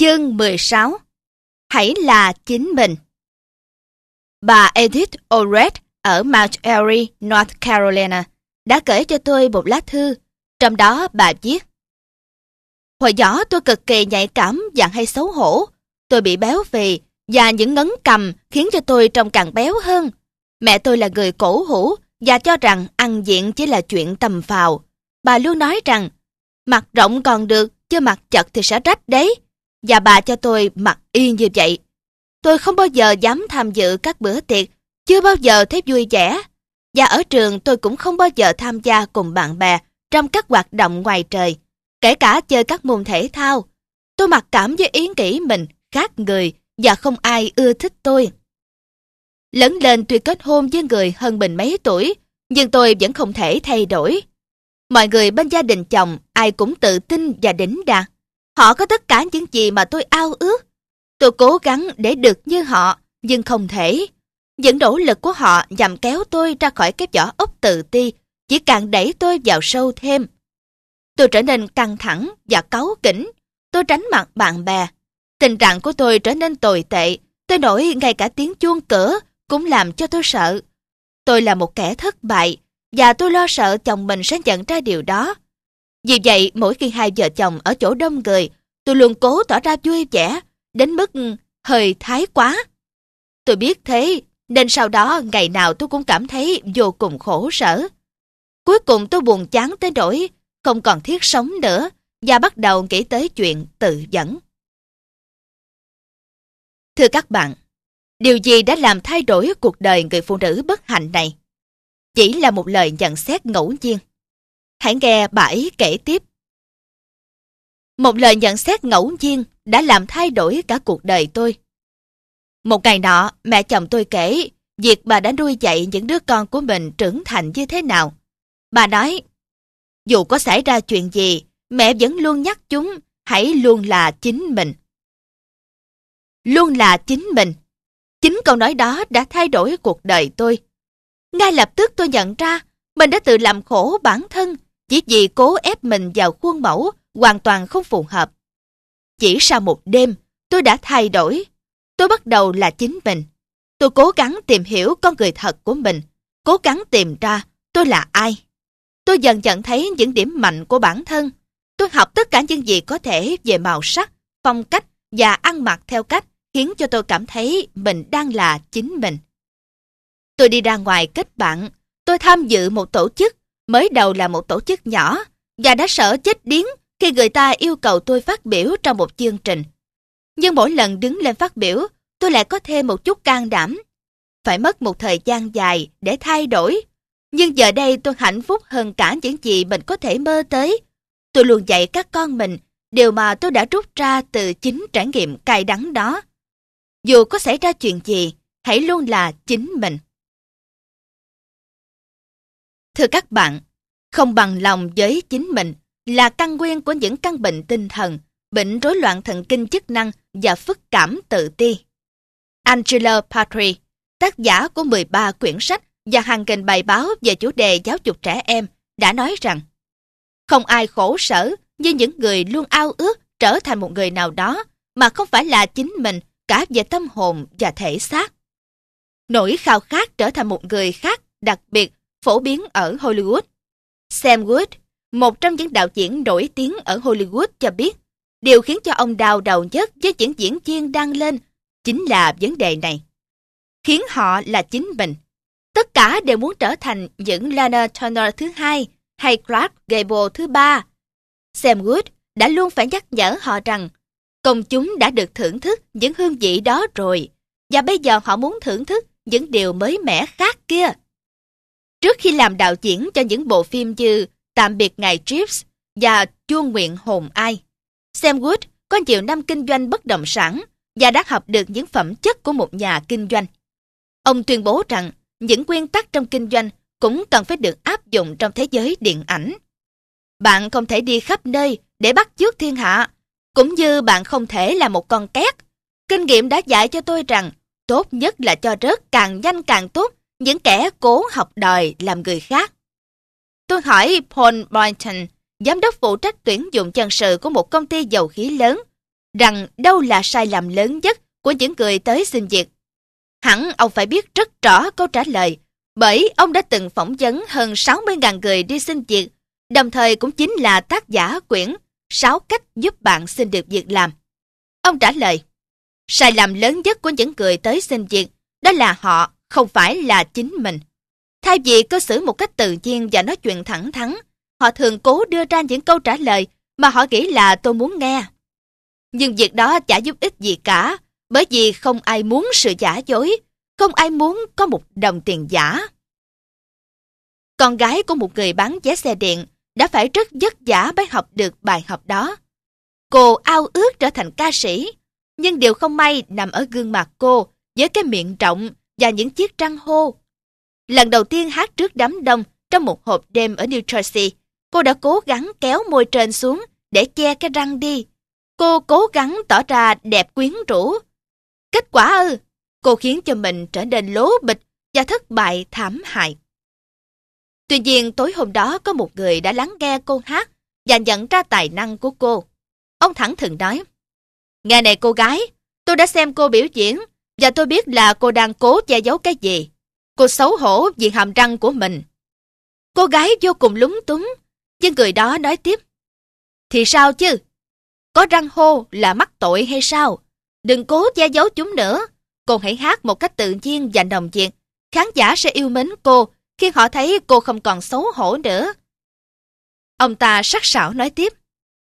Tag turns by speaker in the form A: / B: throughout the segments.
A: Chương 16. Hãy là chính mình. Bà Edith Orred ở Mount Airy, North Carolina đã gửi cho tôi một lá thư, trong đó bà viết: Hồi nhỏ tôi cực kỳ nhạy cảm và hay xấu hổ. Tôi bị béo phì và những ngấn cằm khiến cho tôi trông càng béo hơn. Mẹ tôi là người cổ hủ và cho rằng ăn diện chỉ là chuyện tầm phào. Bà luôn nói rằng mặt rộng còn được, chứ mặt chật thì sẽ rách đấy. Và bà cho tôi mặc y như vậy. Tôi không bao giờ dám tham dự các bữa tiệc, chưa bao giờ thấy vui vẻ. Và ở trường tôi cũng không bao giờ tham gia cùng bạn bè trong các hoạt động ngoài trời, kể cả chơi các môn thể thao. Tôi mặc cảm với ý nghĩ mình khác người và không ai ưa thích tôi. Lớn lên tuy kết hôn với người hơn mình mấy tuổi, nhưng tôi vẫn không thể thay đổi. Mọi người bên gia đình chồng ai cũng tự tin và đỉnh đạt. Họ có tất cả những gì mà tôi ao ước. Tôi cố gắng để được như họ, nhưng không thể. Những nỗ lực của họ nhằm kéo tôi ra khỏi cái vỏ ốc tự ti chỉ càng đẩy tôi vào sâu thêm. Tôi trở nên căng thẳng và cáu kỉnh. Tôi tránh mặt bạn bè. Tình trạng của tôi trở nên tồi tệ. Tôi nổi ngay cả tiếng chuông cửa cũng làm cho tôi sợ. Tôi là một kẻ thất bại và tôi lo sợ chồng mình sẽ nhận ra điều đó. Vì vậy, mỗi khi hai vợ chồng ở chỗ đông người, tôi luôn cố tỏ ra vui vẻ, đến mức hơi thái quá. Tôi biết thế, nên sau đó ngày nào tôi cũng cảm thấy vô cùng khổ sở. Cuối cùng tôi buồn chán tới nỗi không còn thiết sống nữa và bắt đầu nghĩ tới chuyện tự dẫn. Thưa các bạn, điều gì đã làm thay đổi cuộc đời người phụ nữ bất hạnh này? Chỉ là một lời nhận xét ngẫu nhiên. Hãy nghe bà ấy kể tiếp. Một lời nhận xét ngẫu nhiên đã làm thay đổi cả cuộc đời tôi. Một ngày nọ, mẹ chồng tôi kể việc bà đã nuôi dạy những đứa con của mình trưởng thành như thế nào. Bà nói, dù có xảy ra chuyện gì, mẹ vẫn luôn nhắc chúng hãy luôn là chính mình. Luôn là chính mình. Chính câu nói đó đã thay đổi cuộc đời tôi. Ngay lập tức tôi nhận ra mình đã tự làm khổ bản thân chỉ vì cố ép mình vào khuôn mẫu hoàn toàn không phù hợp. Chỉ sau một đêm, tôi đã thay đổi. Tôi bắt đầu là chính mình. Tôi cố gắng tìm hiểu con người thật của mình, cố gắng tìm ra tôi là ai. Tôi dần nhận thấy những điểm mạnh của bản thân. Tôi học tất cả những gì có thể về màu sắc, phong cách và ăn mặc theo cách khiến cho tôi cảm thấy mình đang là chính mình. Tôi đi ra ngoài kết bạn. Tôi tham dự một tổ chức, mới đầu là một tổ chức nhỏ, và đã sợ chết điếng khi người ta yêu cầu tôi phát biểu trong một chương trình. Nhưng mỗi lần đứng lên phát biểu, tôi lại có thêm một chút can đảm. Phải mất một thời gian dài để thay đổi. Nhưng giờ đây tôi hạnh phúc hơn cả những gì mình có thể mơ tới. Tôi luôn dạy các con mình điều mà tôi đã rút ra từ chính trải nghiệm cay đắng đó. Dù có xảy ra chuyện gì, hãy luôn là chính mình. Thưa các bạn, không bằng lòng với chính mình là căn nguyên của những căn bệnh tinh thần, bệnh rối loạn thần kinh chức năng và phức cảm tự ti. Angela Patry, tác giả của 13 quyển sách và hàng nghìn bài báo về chủ đề giáo dục trẻ em, đã nói rằng không ai khổ sở như những người luôn ao ước trở thành một người nào đó mà không phải là chính mình cả về tâm hồn và thể xác. Nỗi khao khát trở thành một người khác đặc biệt phổ biến ở Hollywood. Sam Wood, một trong những đạo diễn nổi tiếng ở Hollywood, cho biết điều khiến cho ông đau đầu nhất với những diễn viên đang lên chính là vấn đề này. Khiến họ là chính mình. Tất cả đều muốn trở thành những Lana Turner thứ hai hay Clark Gable thứ ba. Sam Wood đã luôn phải nhắc nhở họ rằng công chúng đã được thưởng thức những hương vị đó rồi, và bây giờ họ muốn thưởng thức những điều mới mẻ khác kia. Trước khi làm đạo diễn cho những bộ phim như Tạm biệt ngài Jeeves và Chuông nguyện hồn ai, Sam Wood có nhiều năm kinh doanh bất động sản và đã học được những phẩm chất của một nhà kinh doanh. Ông tuyên bố rằng những nguyên tắc trong kinh doanh cũng cần phải được áp dụng trong thế giới điện ảnh. Bạn không thể đi khắp nơi để bắt chước thiên hạ, cũng như bạn không thể là một con két. Kinh nghiệm đã dạy cho tôi rằng tốt nhất là cho rớt càng nhanh càng tốt những kẻ cố học đòi làm người khác. Tôi hỏi Paul Boynton, giám đốc phụ trách tuyển dụng nhân sự của một công ty dầu khí lớn, rằng đâu là sai lầm lớn nhất của những người tới xin việc. Hẳn ông phải biết rất rõ câu trả lời, bởi ông đã từng phỏng vấn hơn 60.000 người đi xin việc, đồng thời cũng chính là tác giả quyển 6 cách giúp bạn xin được việc làm. Ông trả lời, sai lầm lớn nhất của những người tới xin việc đó là họ không phải là chính mình. Thay vì cư xử một cách tự nhiên và nói chuyện thẳng thắn, họ thường cố đưa ra những câu trả lời mà họ nghĩ là tôi muốn nghe. Nhưng việc đó chả giúp ích gì cả, bởi vì không ai muốn sự giả dối, không ai muốn có một đồng tiền giả. Con gái của một người bán vé xe điện đã phải rất vất vả mới học được bài học đó. Cô ao ước trở thành ca sĩ, nhưng điều không may nằm ở gương mặt cô với cái miệng rộng và những chiếc răng hô. Lần đầu tiên hát trước đám đông trong một hộp đêm ở New Jersey, cô đã cố gắng kéo môi trên xuống để che cái răng đi. Cô cố gắng tỏ ra đẹp quyến rũ. Kết quả cô khiến cho mình trở nên lố bịch và thất bại thảm hại. Tuy nhiên tối hôm đó có một người đã lắng nghe cô hát và nhận ra tài năng của cô. Ông thẳng thừng nói, nghe này cô gái, tôi đã xem cô biểu diễn và tôi biết là cô đang cố che giấu cái gì. Cô xấu hổ vì hàm răng của mình. Cô gái vô cùng lúng túng, nhưng người đó nói tiếp, thì sao chứ? Có răng hô là mắc tội hay sao? Đừng cố che giấu chúng nữa. Cô hãy hát một cách tự nhiên và nồng nhiệt. Khán giả sẽ yêu mến cô khi họ thấy cô không còn xấu hổ nữa. Ông ta sắc sảo nói tiếp,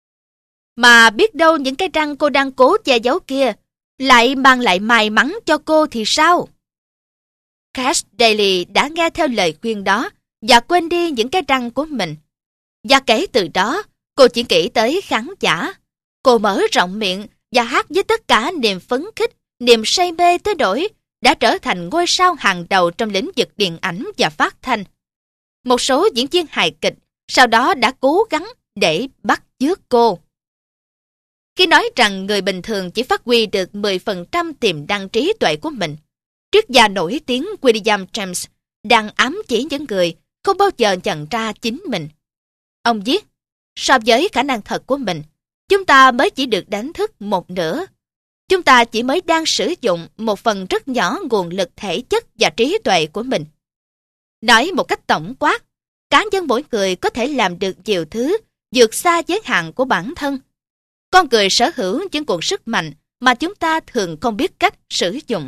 A: mà biết đâu những cái răng cô đang cố che giấu kia lại mang lại may mắn cho cô thì sao? Cash Daly đã nghe theo lời khuyên đó và quên đi những cái răng của mình. Và kể từ đó, cô chỉ nghĩ tới khán giả. Cô mở rộng miệng và hát với tất cả niềm phấn khích, niềm say mê tới nỗi đã trở thành ngôi sao hàng đầu trong lĩnh vực điện ảnh và phát thanh. Một số diễn viên hài kịch sau đó đã cố gắng để bắt chước cô. Khi nói rằng người bình thường chỉ phát huy được 10% tiềm năng trí tuệ của mình, triết gia nổi tiếng William James đang ám chỉ những người không bao giờ nhận ra chính mình. Ông viết, so với khả năng thật của mình, chúng ta mới chỉ được đánh thức một nửa. Chúng ta chỉ mới đang sử dụng một phần rất nhỏ nguồn lực thể chất và trí tuệ của mình. Nói một cách tổng quát, cá nhân mỗi người có thể làm được nhiều thứ vượt xa giới hạn của bản thân. Con người sở hữu những nguồn sức mạnh mà chúng ta thường không biết cách sử dụng.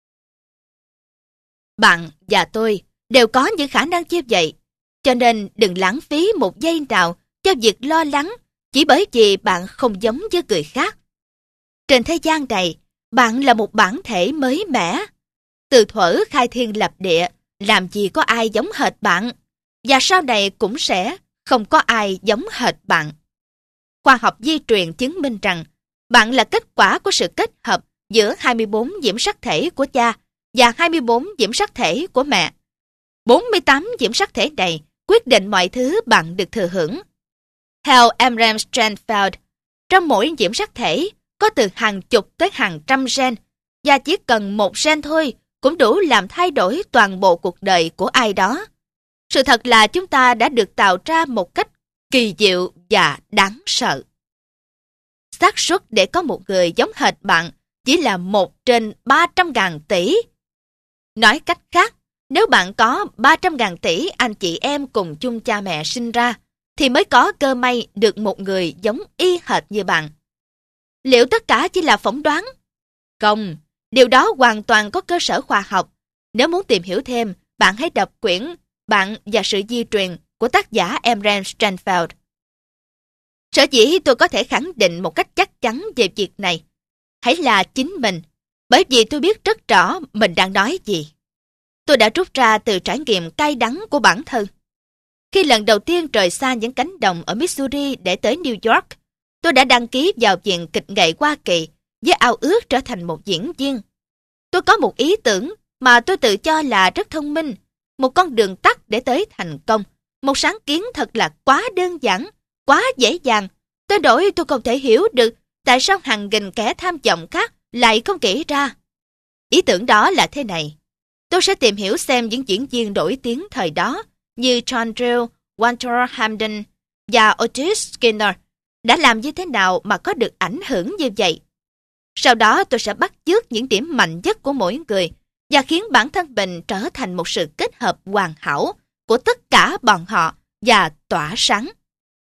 A: Bạn và tôi đều có những khả năng như vậy, cho nên đừng lãng phí một giây nào cho việc lo lắng chỉ bởi vì bạn không giống với người khác. Trên thế gian này, bạn là một bản thể mới mẻ. Từ thuở khai thiên lập địa, làm gì có ai giống hệt bạn, và sau này cũng sẽ không có ai giống hệt bạn. Khoa học di truyền chứng minh rằng bạn là kết quả của sự kết hợp giữa 24 nhiễm sắc thể của cha và 24 nhiễm sắc thể của mẹ. 48 nhiễm sắc thể này quyết định mọi thứ bạn được thừa hưởng. Theo Abraham Stanfield, trong mỗi nhiễm sắc thể có từ hàng chục tới hàng trăm gen, và chỉ cần một gen thôi cũng đủ làm thay đổi toàn bộ cuộc đời của ai đó. Sự thật là chúng ta đã được tạo ra một cách kỳ diệu và đáng sợ. Xác suất để có một người giống hệt bạn chỉ là 1 trên 300.000 tỷ. Nói cách khác, nếu bạn có 300.000 tỷ anh chị em cùng chung cha mẹ sinh ra, thì mới có cơ may được một người giống y hệt như bạn. Liệu tất cả chỉ là phỏng đoán? Không, điều đó hoàn toàn có cơ sở khoa học. Nếu muốn tìm hiểu thêm, bạn hãy đọc quyển Bạn và sự di truyền của tác giả Abraham Stanfield. Sở dĩ tôi có thể khẳng định một cách chắc chắn về việc này, hãy là chính mình, bởi vì tôi biết rất rõ mình đang nói gì. Tôi đã rút ra từ trải nghiệm cay đắng của bản thân. Khi lần đầu tiên rời xa những cánh đồng ở Missouri để tới New York, tôi đã đăng ký vào Viện Kịch nghệ Hoa Kỳ với ao ước trở thành một diễn viên. Tôi có một ý tưởng mà tôi tự cho là rất thông minh, một con đường tắt để tới thành công, một sáng kiến thật là quá đơn giản, quá dễ dàng, tới nỗi tôi không thể hiểu được tại sao hàng nghìn kẻ tham vọng khác lại không nghĩ ra. Ý tưởng đó là thế này. Tôi sẽ tìm hiểu xem những diễn viên nổi tiếng thời đó như John Drill, Walter Hamden và Otis Skinner đã làm như thế nào mà có được ảnh hưởng như vậy. Sau đó tôi sẽ bắt chước những điểm mạnh nhất của mỗi người và khiến bản thân mình trở thành một sự kết hợp hoàn hảo của tất cả bọn họ và tỏa sáng.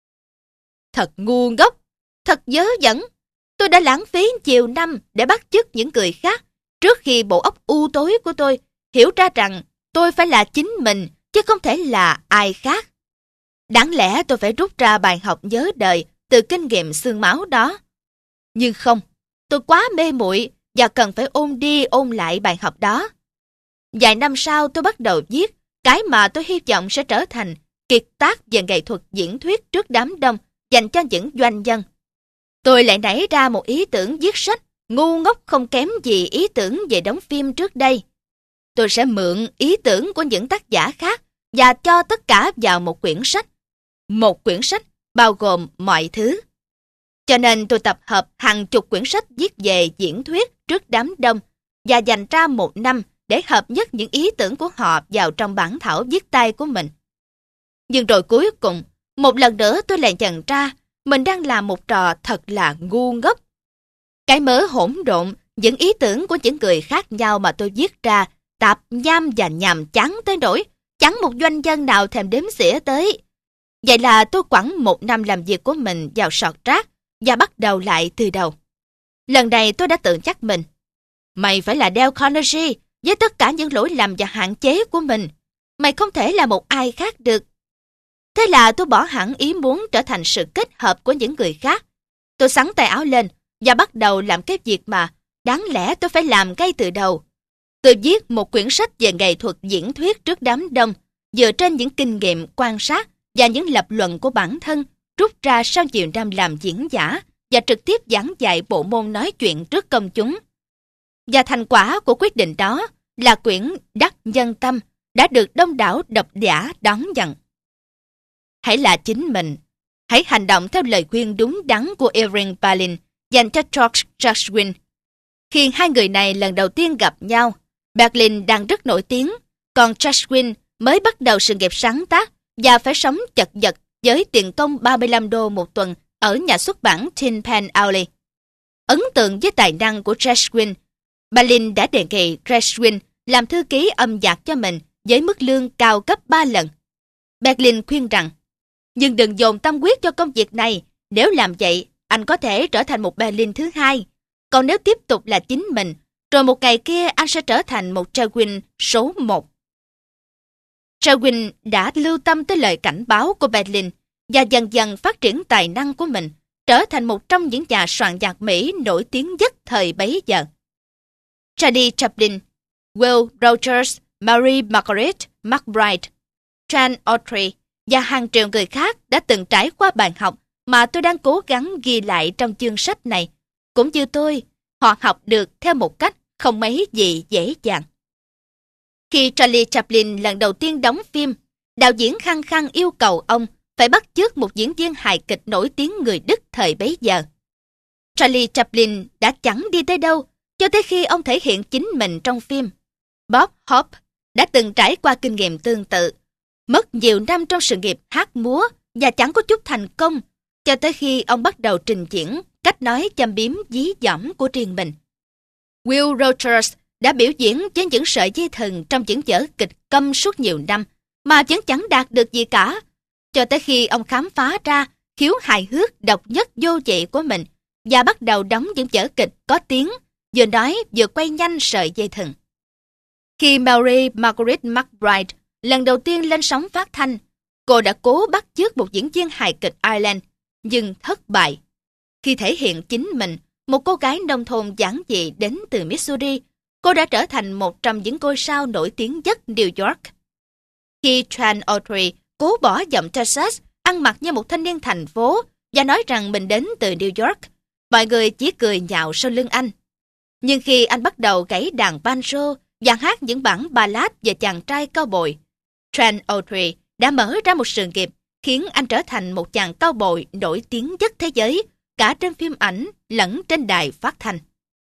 A: Thật ngu ngốc, thật dớ dẫn. Tôi đã lãng phí nhiều năm để bắt chước những người khác trước khi bộ óc u tối của tôi hiểu ra rằng tôi phải là chính mình chứ không thể là ai khác. Đáng lẽ tôi phải rút ra bài học nhớ đời từ kinh nghiệm xương máu đó. Nhưng không, tôi quá mê muội và cần phải ôn đi ôn lại bài học đó. Vài năm sau tôi bắt đầu viết cái mà tôi hy vọng sẽ trở thành kiệt tác về nghệ thuật diễn thuyết trước đám đông dành cho những doanh nhân. Tôi lại nảy ra một ý tưởng viết sách ngu ngốc không kém gì ý tưởng về đóng phim trước đây. Tôi sẽ mượn ý tưởng của những tác giả khác và cho tất cả vào một quyển sách. Một quyển sách bao gồm mọi thứ. Cho nên tôi tập hợp hàng chục quyển sách viết về diễn thuyết trước đám đông và dành ra một năm để hợp nhất những ý tưởng của họ vào trong bản thảo viết tay của mình. Nhưng rồi cuối cùng, một lần nữa tôi lại nhận ra mình đang làm một trò thật là ngu ngốc. Cái mớ hỗn độn, những ý tưởng của những người khác nhau mà tôi viết ra tạp nham và nhàm chán tới nỗi chẳng một doanh nhân nào thèm đếm xỉa tới. Vậy là tôi quẳng một năm làm việc của mình vào sọt rác và bắt đầu lại từ đầu. Lần này tôi đã tự nhắc mình. Mày phải là Dale Carnegie với tất cả những lỗi lầm và hạn chế của mình. Mày không thể là một ai khác được. Thế là tôi bỏ hẳn ý muốn trở thành sự kết hợp của những người khác. Tôi xắn tay áo lên và bắt đầu làm cái việc mà đáng lẽ tôi phải làm ngay từ đầu. Tôi viết một quyển sách về nghệ thuật diễn thuyết trước đám đông, dựa trên những kinh nghiệm quan sát và những lập luận của bản thân rút ra sau nhiều năm làm diễn giả và trực tiếp giảng dạy bộ môn nói chuyện trước công chúng. Và thành quả của quyết định đó là quyển Đắc Nhân Tâm đã được đông đảo độc giả đón nhận. Hãy là chính mình. Hãy hành động theo lời khuyên đúng đắn của Irving Berlin dành cho George Gershwin. Khi hai người này lần đầu tiên gặp nhau, Berlin đang rất nổi tiếng, còn Gershwin mới bắt đầu sự nghiệp sáng tác và phải sống chật vật với tiền công $35 một tuần ở nhà xuất bản Tin Pan Alley. Ấn tượng với tài năng của Gershwin, Berlin đã đề nghị Gershwin làm thư ký âm nhạc cho mình với mức lương cao gấp 3 lần. Berlin khuyên rằng, nhưng đừng dồn tâm huyết cho công việc này, nếu làm vậy, anh có thể trở thành một Berlin thứ hai. Còn nếu tiếp tục là chính mình, rồi một ngày kia anh sẽ trở thành một Gershwin số 1. Gershwin đã lưu tâm tới lời cảnh báo của Berlin và dần dần phát triển tài năng của mình, trở thành một trong những nhà soạn nhạc Mỹ nổi tiếng nhất thời bấy giờ. Charlie Chaplin, Will Rogers, Mary Margaret McBride, John Autry và hàng triệu người khác đã từng trải qua bài học mà tôi đang cố gắng ghi lại trong chương sách này. Cũng như tôi, họ học được theo một cách không mấy gì dễ dàng. Khi Charlie Chaplin lần đầu tiên đóng phim, đạo diễn khăng khăng yêu cầu ông phải bắt chước một diễn viên hài kịch nổi tiếng người Đức thời bấy giờ. Charlie Chaplin đã chẳng đi tới đâu cho tới khi ông thể hiện chính mình trong phim. Bob Hope đã từng trải qua kinh nghiệm tương tự, mất nhiều năm trong sự nghiệp hát múa và chẳng có chút thành công, cho tới khi ông bắt đầu trình diễn cách nói châm biếm dí dỏm của riêng mình. Will Rogers đã biểu diễn với những sợi dây thừng trong những vở kịch câm suốt nhiều năm mà vẫn chẳng đạt được gì cả, cho tới khi ông khám phá ra khiếu hài hước độc nhất vô nhị của mình và bắt đầu đóng những vở kịch có tiếng, vừa nói vừa quay nhanh sợi dây thừng. Khi Mary Margaret McBride lần đầu tiên lên sóng phát thanh, cô đã cố bắt chước một diễn viên hài kịch Ireland, nhưng thất bại. Khi thể hiện chính mình, một cô gái nông thôn giản dị đến từ Missouri, cô đã trở thành một trong những ngôi sao nổi tiếng nhất New York. Khi John Autry cố bỏ giọng Texas, ăn mặc như một thanh niên thành phố và nói rằng mình đến từ New York, mọi người chỉ cười nhạo sau lưng anh. Nhưng khi anh bắt đầu gảy đàn banjo và hát những bản ballad về chàng trai cao bồi, John Autry đã mở ra một sự nghiệp khiến anh trở thành một chàng cao bồi nổi tiếng nhất thế giới, cả trên phim ảnh lẫn trên đài phát thanh.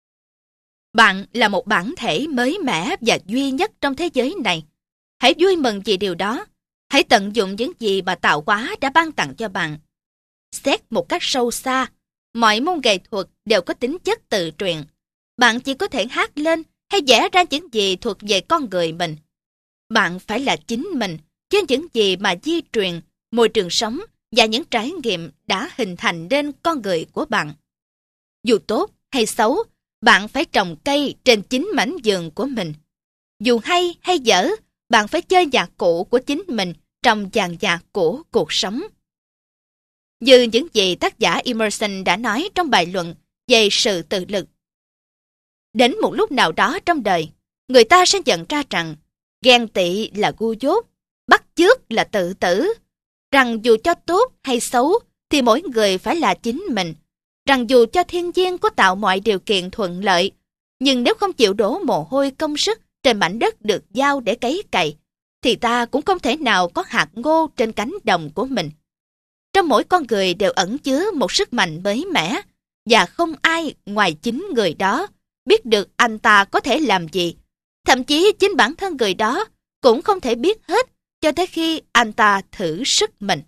A: Bạn là một bản thể mới mẻ và duy nhất trong thế giới này. Hãy vui mừng vì điều đó. Hãy tận dụng những gì mà tạo hóa đã ban tặng cho bạn. Xét một cách sâu xa, mọi môn nghệ thuật đều có tính chất tự truyền, Bạn chỉ có thể hát lên hay vẽ ra những gì thuộc về con người mình. Bạn phải là chính mình với những gì mà di truyền, môi trường sống và những trải nghiệm đã hình thành nên con người của bạn. Dù tốt hay xấu, bạn phải trồng cây trên chính mảnh vườn của mình. Dù hay hay dở, bạn phải chơi nhạc cụ của chính mình trong dàn nhạc của cuộc sống. Như những gì tác giả Emerson đã nói trong bài luận về sự tự lực. Đến một lúc nào đó trong đời, người ta sẽ nhận ra rằng ghen tị là ngu dốt, bắt chước là tự tử, rằng dù cho tốt hay xấu thì mỗi người phải là chính mình, rằng dù cho thiên nhiên có tạo mọi điều kiện thuận lợi, nhưng nếu không chịu đổ mồ hôi công sức trên mảnh đất được giao để cấy cày, thì ta cũng không thể nào có hạt ngô trên cánh đồng của mình. Trong mỗi con người đều ẩn chứa một sức mạnh mới mẻ, và không ai ngoài chính người đó biết được anh ta có thể làm gì. Thậm chí chính bản thân người đó cũng không thể biết hết cho tới khi anh ta thử sức mình.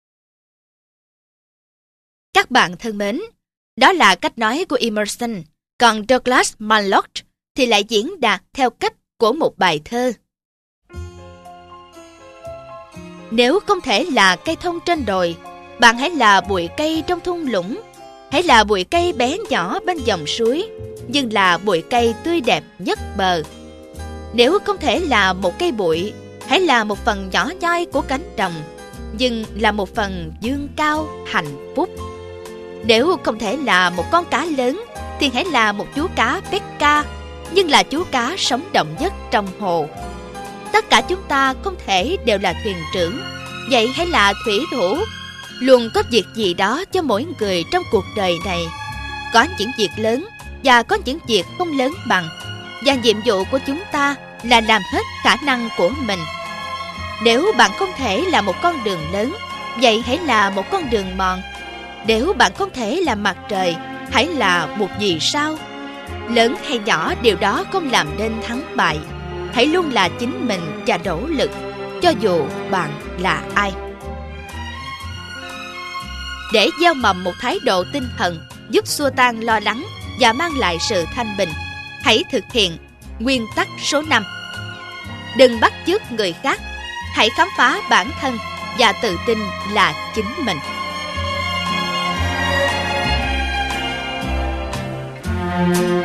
A: Các bạn thân mến, đó là cách nói của Emerson, còn Douglas Macleod thì lại diễn đạt theo cách của một bài thơ. Nếu không thể là cây thông trên đồi, bạn hãy là bụi cây trong thung lũng. Hãy là bụi cây bé nhỏ bên dòng suối, nhưng là bụi cây tươi đẹp nhất bờ. Nếu không thể là một cây bụi, hãy là một phần nhỏ nhoi của cánh đồng, nhưng là một phần dương cao hạnh phúc. Nếu không thể là một con cá lớn, thì hãy là một chú cá Pecca, nhưng là chú cá sống động nhất trong hồ. Tất cả chúng ta không thể đều là thuyền trưởng, vậy hãy là thủy thủ. Luôn có việc gì đó cho mỗi người trong cuộc đời này. Có những việc lớn và có những việc không lớn bằng, và nhiệm vụ của chúng ta là làm hết khả năng của mình. Nếu bạn không thể là một con đường lớn, vậy hãy là một con đường mòn. Nếu bạn không thể là mặt trời, hãy là một vì sao. Lớn hay nhỏ điều đó không làm nên thắng bại. Hãy luôn là chính mình và nỗ lực, cho dù bạn là ai. Để gieo mầm một thái độ tinh thần giúp xua tan lo lắng và mang lại sự thanh bình, hãy thực hiện nguyên tắc số 5. Đừng bắt chước người khác, hãy khám phá bản thân và tự tin là chính mình.